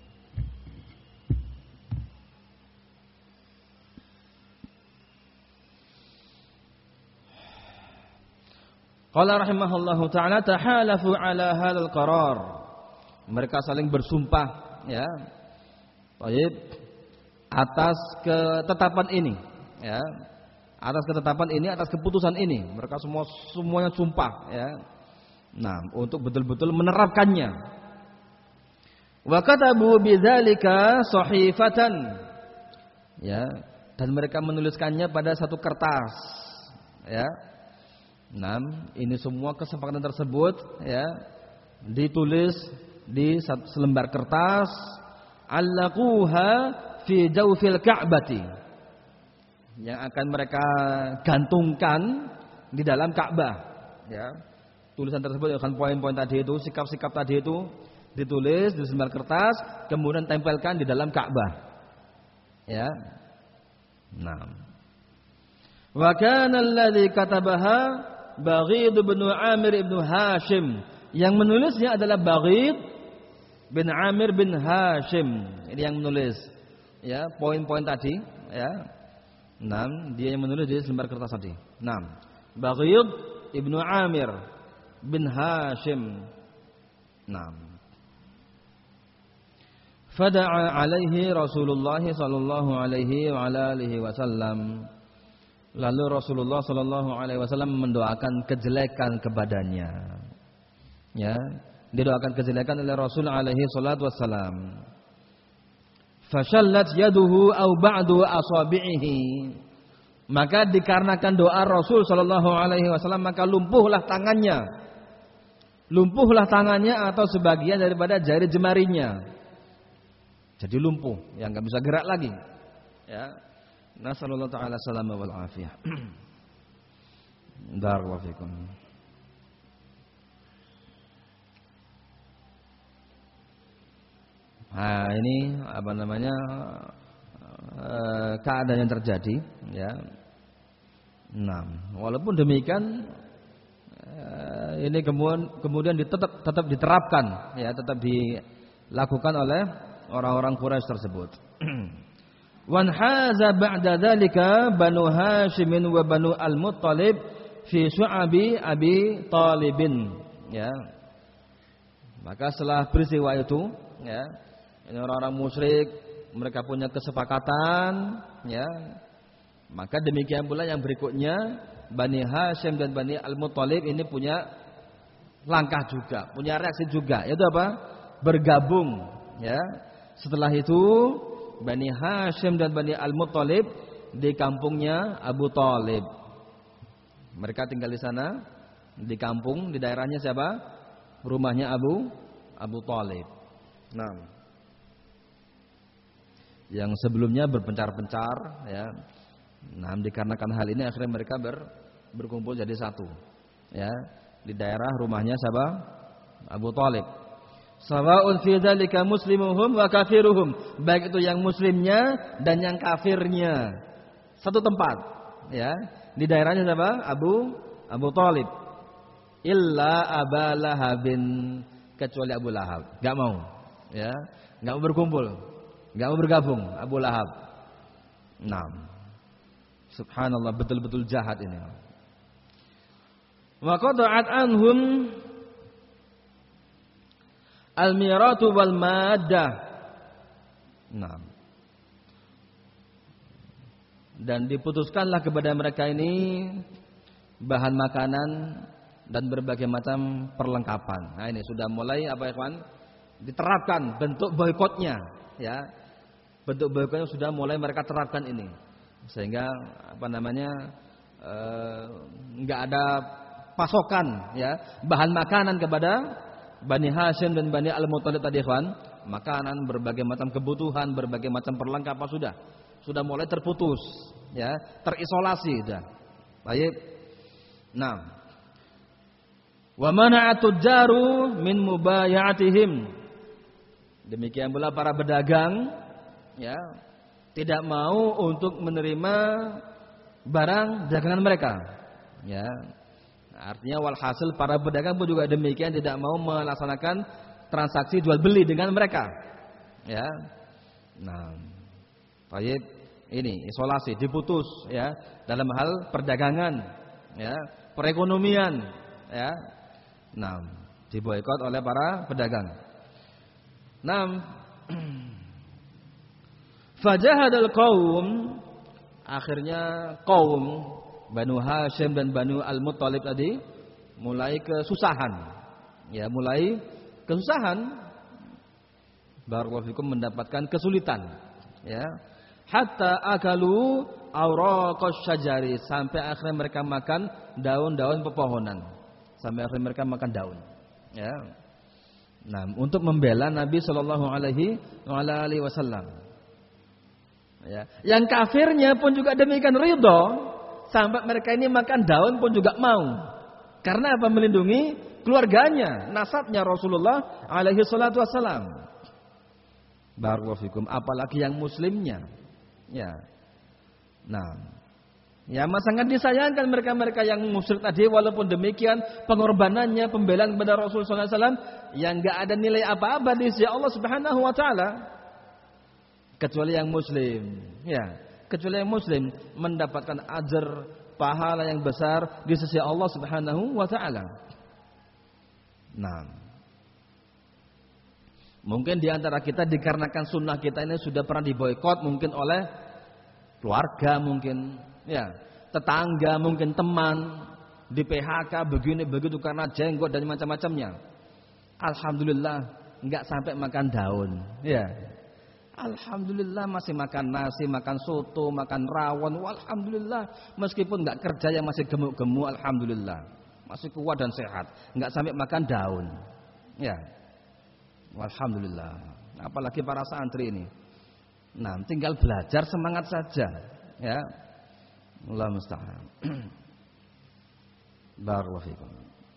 Qala rahimahullahu ta'ala tahalafu ala hadzal qarar. Mereka saling bersumpah, ya. Baik, atas ketetapan ini, ya. Atas ketetapan ini, atas keputusan ini, mereka semuanya sumpah, ya. Nah, untuk betul-betul menerapkannya. Wa katabu bidzalika sahifatan, ya, dan mereka menuliskannya pada satu kertas, ya. Nah, ini semua kesepakatan tersebut, ya, ditulis di selembar kertas, allaquha fi jawfil ka'bati, yang akan mereka gantungkan di dalam Ka'bah, ya. Tulisan tersebut akan poin-poin tadi itu, sikap-sikap tadi itu ditulis di selembar kertas, kemudian tempelkan di dalam Ka'bah, ya. Nah, wa kana alladhi katabaha Baghid bin Amir bin Hashim, yang menulisnya adalah Baghid bin Amir bin Hashim, ini yang menulis, ya, poin-poin tadi, ya. Nah, dia yang menulis di selembar kertas tadi. Nah, Baghid ibnu Amir bin Hashim. Nah, fada'a alaihi Rasulullah sallallahu alaihi wa alihi wasallam. Lalu Rasulullah sallallahu alaihi wasallam mendoakan kejelekan kepadanya. Ya, didoakan kejelekan oleh Rasul alaihi salatu wassalam. Fashallat yaduhu aw ba'du asabi'ihi. Maka dikarenakan doa Rasul sallallahu alaihi wasallam maka lumpuhlah tangannya. Lumpuhlah tangannya atau sebagian daripada jari jemarinya. Jadi lumpuh, yang enggak bisa gerak lagi. Ya. Nasallallahu ta'ala salama wal afiyah. Barakallahu fikum. Nah, ini apa namanya keadaan yang terjadi, ya. Nah, walaupun demikian ini kemudian tetap diterapkan, ya, tetap dilakukan oleh orang-orang Quraisy tersebut. Wan haza ba'da dzalika Banu Hashim wa Banu Al-Muttalib fi su'abi Abi Talibin, ya. Maka setelah peristiwa itu, ya, ini orang-orang musyrik, mereka punya kesepakatan, ya. Maka demikian pula yang berikutnya, Bani Hashim dan Bani Al-Muttalib ini punya langkah juga, punya reaksi juga, yaitu apa? Bergabung, ya. Setelah itu Bani Hashim dan Bani Al-Muttalib di kampungnya Abu Talib. Mereka tinggal di sana, di kampung, di daerahnya siapa? Rumahnya Abu Talib. Nah, yang sebelumnya berpencar-pencar, ya. Nah, dikarenakan hal ini akhirnya mereka berkumpul jadi satu, ya, di daerah rumahnya siapa? Abu Talib. Sawa'un fi dzalika muslimuhum wa kafiruhum, baik itu yang muslimnya dan yang kafirnya satu tempat, ya, di daerahnya siapa? Abu Talib. Illa Aba Lahabin, kecuali Abu Lahab, enggak mau, ya, enggak mau berkumpul, enggak mau bergabung Abu Lahab. Nah, subhanallah, betul-betul jahat ini. Wa qada'at anhum al-miratu wal maddah. Nah, dan diputuskanlah kepada mereka ini bahan makanan dan berbagai macam perlengkapan. Nah, ini sudah mulai apa ya kawan? Diterapkan bentuk boikotnya, ya. Bentuk boikotnya sudah mulai mereka terapkan ini. Sehingga apa namanya enggak ada pasokan, ya, bahan makanan kepada Bani Hashim dan Bani Al-Muttalib tadi, kawan. Makanan, berbagai macam kebutuhan, berbagai macam perlengkapan sudah mulai terputus, ya, terisolasi sudah. Baik. Nah, wa mana'atud jaru min mubayatihim. Demikian pula para pedagang, ya, tidak mau untuk menerima barang dagangan mereka, ya. Artinya walhasil para pedagang pun juga demikian, tidak mau melaksanakan transaksi jual beli dengan mereka, ya. Nah, baik, ini isolasi, diputus, ya, dalam hal perdagangan, ya, perekonomian, ya. Nah, diboikot oleh para pedagang. Nah, fajahadal qaum, akhirnya kaum Banu Hashim dan Banu Al-Muttalib tadi mulai kesusahan, ya, mulai kesusahan. Barakallahu fikum, mendapatkan kesulitan, ya. Hatta akalu awraqasy syajari, sampai akhirnya mereka makan daun-daun pepohonan. Sampai akhirnya mereka makan daun, ya. Nah, untuk membela Nabi Shallallahu Alaihi Wasallam. Ya. Yang kafirnya pun juga demikian ridho, sampai mereka ini makan daun pun juga mau. Karena apa? Melindungi keluarganya, nasabnya Rasulullah Alaihi Wasallam. Barakallahu fikum. Apalagi yang muslimnya. Ya. Nah, ya sangat disayangkan mereka-mereka yang musyrik tadi, walaupun demikian pengorbanannya, pembelaan kepada Rasulullah SAW yang enggak ada nilai apa-apa di sisi Allah Subhanahu wa taala. Kecuali yang muslim, ya. Kecuali yang muslim mendapatkan ajar pahala yang besar di sisi Allah Subhanahu wa taala. Nah, mungkin di antara kita dikarenakan sunnah kita ini sudah pernah diboikot mungkin oleh keluarga, mungkin ya, tetangga, mungkin teman, di PHK begini begitu karena jenggot dan macam-macamnya. Alhamdulillah enggak sampai makan daun, ya. Alhamdulillah masih makan nasi, makan soto, makan rawon. Alhamdulillah meskipun enggak kerja yang masih gemuk-gemuk, alhamdulillah masih kuat dan sehat. Enggak sampai makan daun, ya. Alhamdulillah. Apalagi para santri ini. Nah, tinggal belajar semangat saja, ya. Allah musta'an. Barakallahu fikum.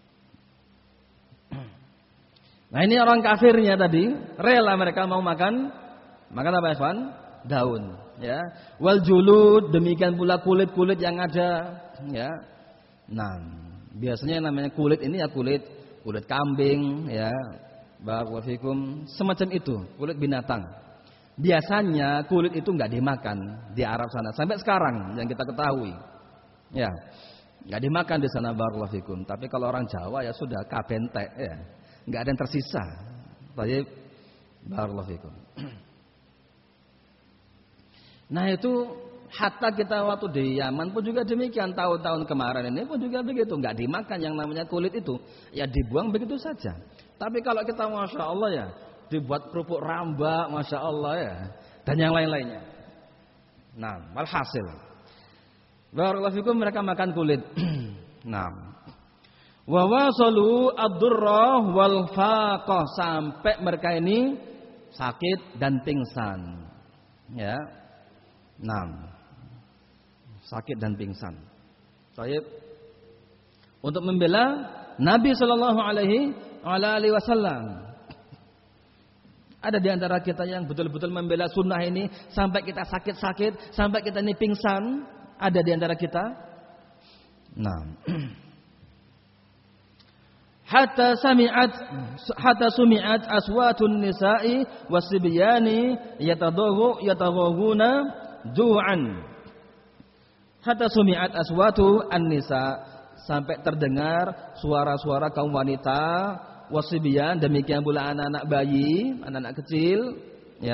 Nah, ini orang kafirnya tadi, rela mereka mau makan apa ya, kawan? Daun, ya. Wal julud, demikian pula kulit-kulit yang ada, ya. Nah, biasanya yang namanya kulit ini ya kulit kambing, ya. Barakallahu fikum, semacam itu, kulit binatang. Biasanya kulit itu enggak dimakan di Arab sana sampai sekarang yang kita ketahui. Ya. Enggak dimakan di sana, barakallahu fikum. Tapi kalau orang Jawa ya sudah kabentek, ya. Enggak ada yang tersisa. Baik, barakallahu fikum. Nah, itu hatta kita waktu di Yaman pun juga demikian, tahun-tahun kemarin ini pun juga begitu, enggak dimakan yang namanya kulit itu. Ya dibuang begitu saja. Tapi kalau kita Masya Allah ya, dibuat kerupuk rambak, Masya Allah ya, dan yang lain-lainnya. Nah, walhasil barakallahu fikum, mereka makan kulit. Nah, wa wasalu ad-durrah wal faqah, sampai mereka ini sakit dan pingsan. Ya. Nah, sakit dan pingsan. Baik. Untuk membela Nabi sallallahu alaihi wasallam. Ada di antara kita yang betul-betul membela sunnah ini sampai kita sakit-sakit, sampai kita ini pingsan. Ada di antara kita. Nah, hatta sumi'at aswatun nisa'i wasibyani yataghawuna ju'an. Hatta sumi'at aswatu an-nisa, sampai terdengar suara-suara kaum wanita, wasibyan, demikian pula anak-anak bayi, anak-anak kecil, ya.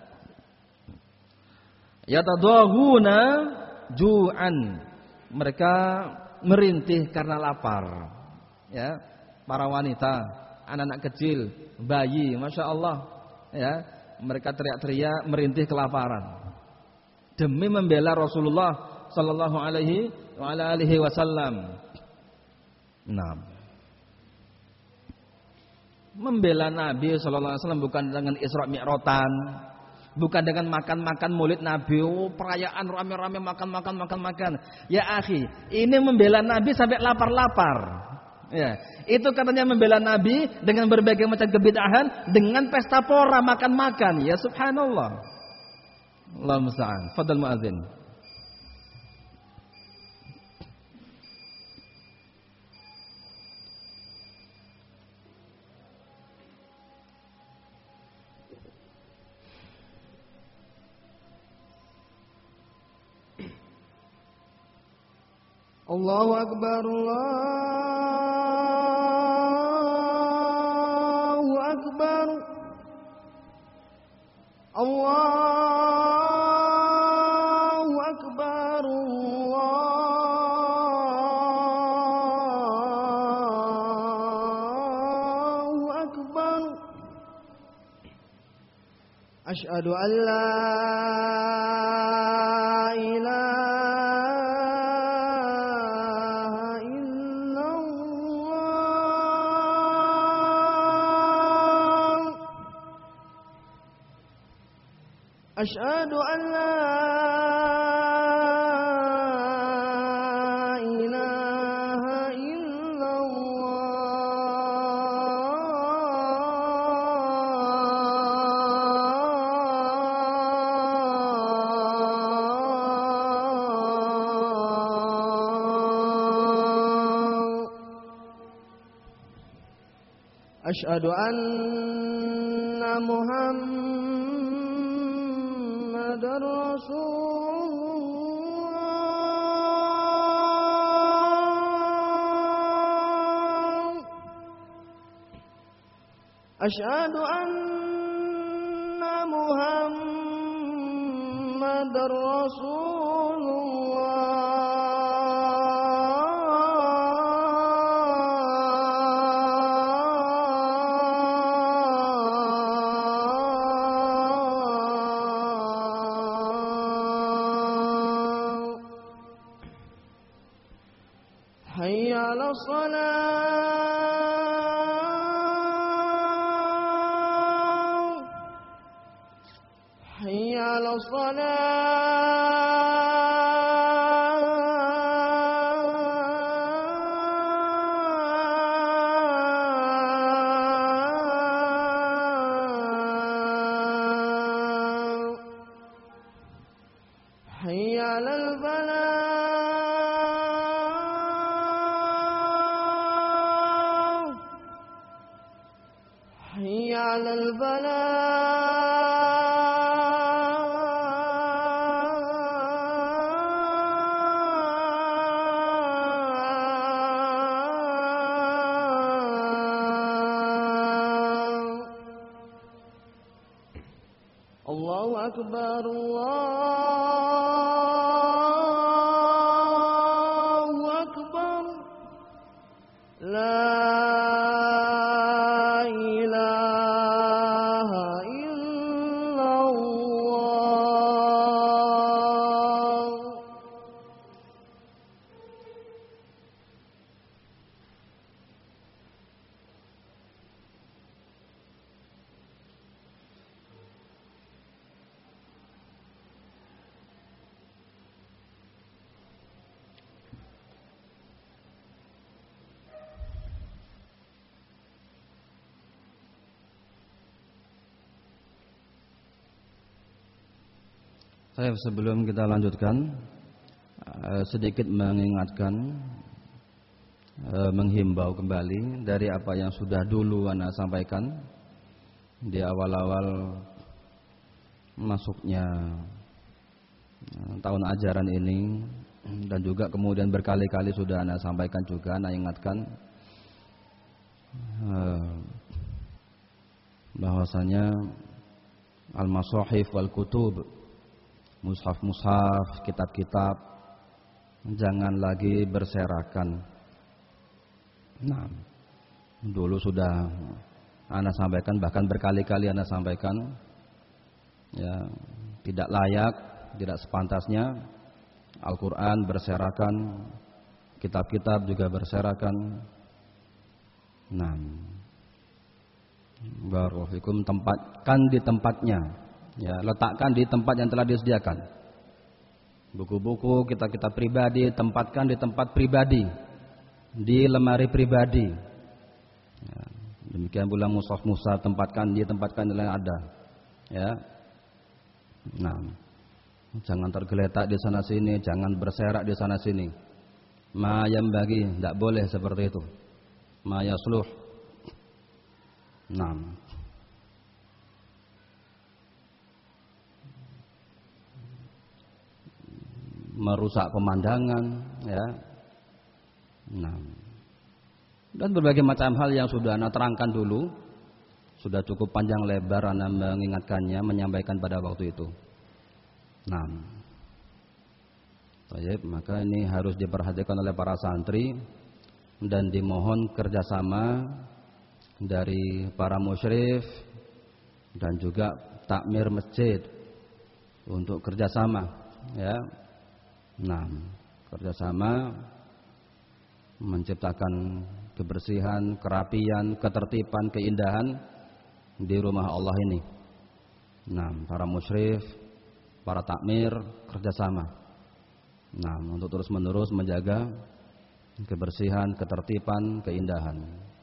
Yatadahuna ju'an, mereka merintih karena lapar, ya. Para wanita, anak-anak kecil, bayi, Masya Allah, ya. Mereka teriak-teriak merintih kelaparan demi membela Rasulullah sallallahu alaihi wasallam. Nah, membela Nabi sallallahu alaihi wasallam bukan dengan Isra Mi'ratan, bukan dengan makan-makan maulid Nabi, perayaan rame-rame makan. Ya akhi, ini membela Nabi sampai lapar-lapar. Ya, itu katanya membela Nabi dengan berbagai macam kebid'ahan, dengan pesta pora makan-makan. Ya subhanallah. Allahu musta'an. Fadhal muadzin. Allahu akbar, Allahu akbar, Allahu akbar, Allahu akbar. Asyhadu an la ilaha illallah. Asyhadu an la ilaha illallah. Asyhadu anna Muhammadar Rasulullah. Asyhadu anna Muhammadar Rasulullah. Hayya 'alas salah. Hayya 'alas salah. Hayya 'alal falah. Hayya 'alal falah. Allahu akbar, Allahu akbar. La ilaha illallah. Saya sebelum kita lanjutkan sedikit mengingatkan, menghimbau kembali dari apa yang sudah dulu Ana sampaikan di awal-awal masuknya tahun ajaran ini, dan juga kemudian berkali-kali sudah Ana sampaikan juga, Ana ingatkan bahwasanya al-masahif wal kutub, mushaf-mushaf, kitab-kitab jangan lagi berserakan. Nah, dulu sudah Ana sampaikan, bahkan berkali-kali Ana sampaikan, ya, tidak layak, tidak sepantasnya Al-Quran berserakan, kitab-kitab juga berserakan. Nah, barakallahu fikum, tempatkan di tempatnya, ya, letakkan di tempat yang telah disediakan. Buku-buku, kitab-kitab pribadi tempatkan di tempat pribadi, di lemari pribadi. Ya, demikian pula mushaf-mushaf tempatkan yang ada. Ya, nah, jangan tergeletak di sana sini, jangan berserak di sana sini. Ma yang bagi, tidak boleh seperti itu. Ma yasluh. Nah, merusak pemandangan, ya. Nah, dan berbagai macam hal yang sudah Ana terangkan dulu, sudah cukup panjang lebar Ana mengingatkannya, menyampaikan pada waktu itu. Nah, baik, maka ini harus diperhatikan oleh para santri dan dimohon kerjasama dari para musyrif dan juga takmir masjid untuk kerjasama, ya. Nah, kerjasama menciptakan kebersihan, kerapian, ketertiban, keindahan di rumah Allah ini. Nah, para musyrif para takmir kerjasama. Nah, untuk terus-menerus menjaga kebersihan, ketertiban, keindahan.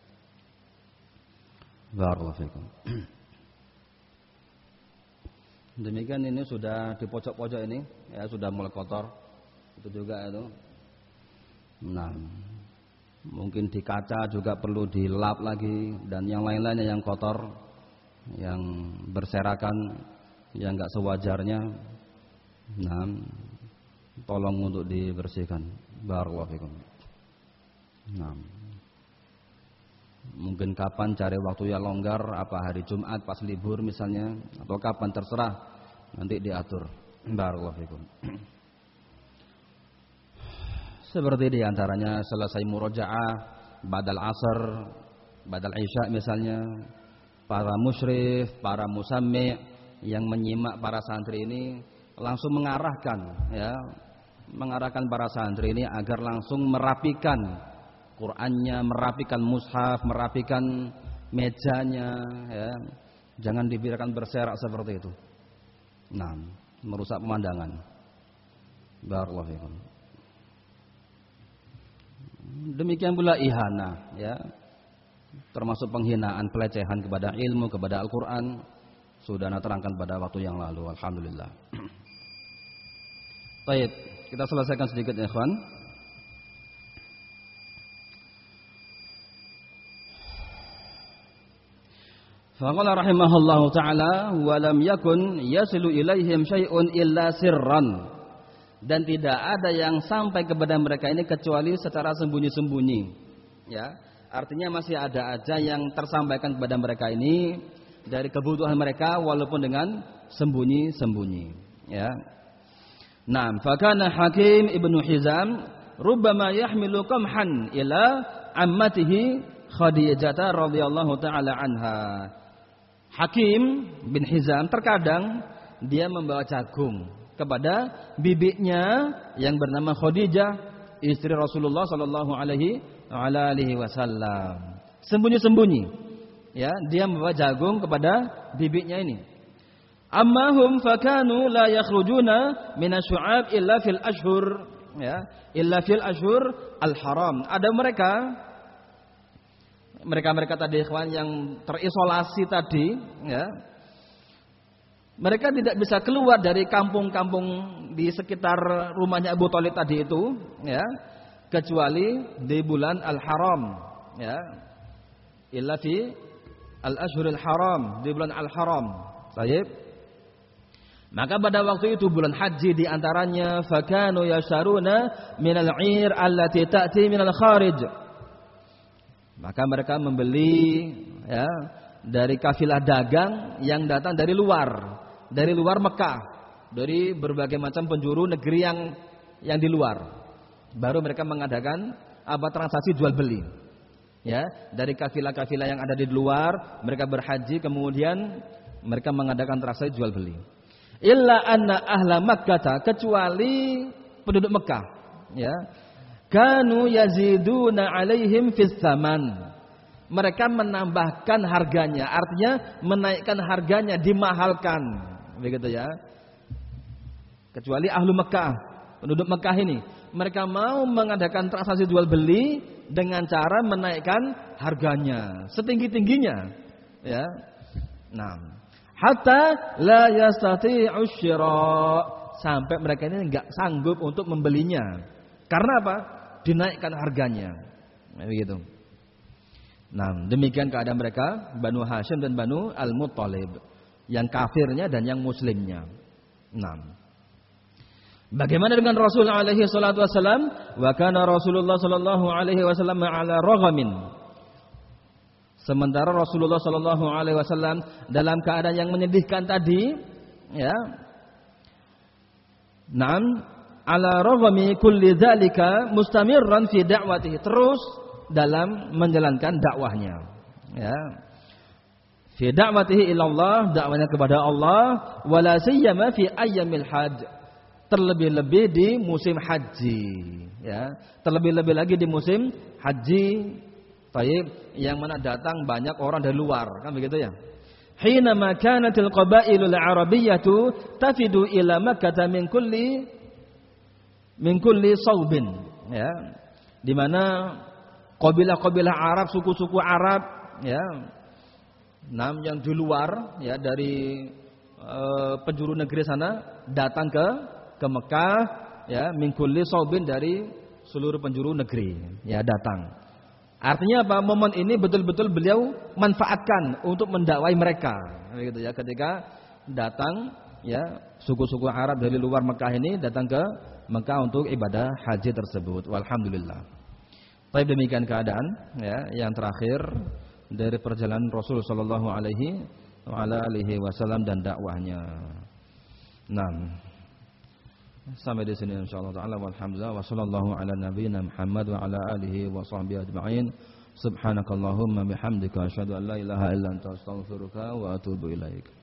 Barakallahu fikum. Demikian ini sudah di pojok-pojok ini ya sudah mulai kotor. Itu juga itu. Nah, mungkin di kaca juga perlu dilap lagi dan yang lain-lainnya yang kotor, yang berserakan, yang enggak sewajarnya. Nah, tolong untuk dibersihkan. Barakallahu fikum. Nah, mungkin kapan cari waktu yang longgar, apa hari Jumat pas libur misalnya, atau kapan terserah, nanti diatur. Barakallahu fikum. Seperti diantaranya selesai murojaah, badal asar, badal isya misalnya, para musyrif, para musammi yang menyimak para santri ini langsung mengarahkan para santri ini agar langsung merapikan Qur'annya, merapikan mushaf, merapikan mejanya, ya. Jangan dibiarkan berserak seperti itu. Nah, merusak pemandangan. Barakallahu fikum. Demikian pula ihana, ya. Termasuk penghinaan, pelecehan kepada ilmu, kepada Al-Qur'an, sudah ana terangkan pada waktu yang lalu. Alhamdulillah. Baik, kita selesaikan sedikit ya, ikhwan. Faqala rahimahullahu ta'ala wa lam yakun yasilu ilaihim syai'un illa sirran. Dan tidak ada yang sampai kepada mereka ini kecuali secara sembunyi-sembunyi. Ya, artinya masih ada aja yang tersampaikan kepada mereka ini dari kebutuhan mereka walaupun dengan sembunyi-sembunyi. Ya. Nah, fakana Hakim ibnu Hizam rubbama yahmilu qamhan ila ammatihi Khadijah radhiyallahu taala anha. Hakim bin Hizam terkadang dia membawa jagung kepada bibiknya yang bernama Khadijah, istri Rasulullah sallallahu alaihi wasallam. Sembunyi-sembunyi, ya, dia membawa jagung kepada bibiknya ini. Amma hum fakanu la yakhrujuna min asy'ab illa fil ashhur, ya, illa fil ashhur al-haram. Ada mereka tadi ikhwan yang terisolasi tadi, ya. Mereka tidak bisa keluar dari kampung-kampung di sekitar rumahnya Abu Thalib tadi itu, ya, kecuali di bulan Al-Haram, ya. Illa fi al-ashhuril haram, di bulan Al-Haram. Baik. Maka pada waktu itu bulan haji di antaranya fakanu yasharuna minal 'ir allati ta'ti minal kharij. Maka mereka membeli, ya, dari kafilah dagang yang datang dari luar Mekah, dari berbagai macam penjuru negeri yang di luar. Baru mereka mengadakan transaksi jual beli. Ya, dari kafilah-kafilah yang ada di luar, mereka berhaji kemudian mereka mengadakan transaksi jual beli. Illa anna ahla Makkah, kecuali penduduk Mekah, ya. Kanu yaziduna alaihim fis tsaman. Mereka menambahkan harganya, artinya menaikkan harganya, dimahalkan. Begitu ya. Kecuali ahlu Mekah, penduduk Mekah ini, mereka mau mengadakan transaksi jual beli dengan cara menaikkan harganya setinggi-tingginya, ya. Nah, hatta la yastati'u syira, sampai mereka ini enggak sanggup untuk membelinya. Karena apa? Dinaikkan harganya. Begitu. Nah, demikian keadaan mereka, Banu Hashim dan Banu Al-Muttalib, yang kafirnya dan yang muslimnya. Nah, bagaimana dengan Rasul alaihi salatu wasallam? Wa kana Rasulullah sallallahu alaihi wasallam ala raghamin. Sementara Rasulullah sallallahu alaihi wasallam dalam keadaan yang menyedihkan tadi, ya. Naam, ala raghami kulli dzalika mustamirran fi da'watihi, terus dalam menjalankan dakwahnya, ya. Fi da'watihi ila Allah, dakwanya kepada Allah, wala siyama fi ayyamil hajj, terlebih-lebih di musim haji, ya. Terlebih-lebih lagi di musim haji, baik, yang mana datang banyak orang dari luar, kan begitu ya. Hinama kanatil qabailul arabiyyatu tafidu ila Makkah min kulli saubin, ya. Di mana kabilah-kabilah Arab, suku-suku Arab, ya, yang di luar, ya, dari penjuru negeri sana datang ke Mekah, ya, min kulli saubin, dari seluruh penjuru negeri, ya, datang. Artinya apa? Momen ini betul-betul beliau manfaatkan untuk mendakwai mereka, gitu ya. Ketika datang, ya, suku-suku Arab dari luar Mekah ini datang ke Mekah untuk ibadah haji tersebut. Walhamdulillah. Baik, demikian keadaan, ya, yang terakhir dari perjalanan Rasul sallallahu alaihi wasallam dan dakwahnya. Nah, sampai di sini insyaallah taala. Walhamdulillah wa sallallahu ala nabiyyina Muhammad wa ala alihi wa sahbihi ajma'in. Subhanakallahumma bihamdika asyhadu an la ilaha illa anta astaghfiruka wa atubu ilaik.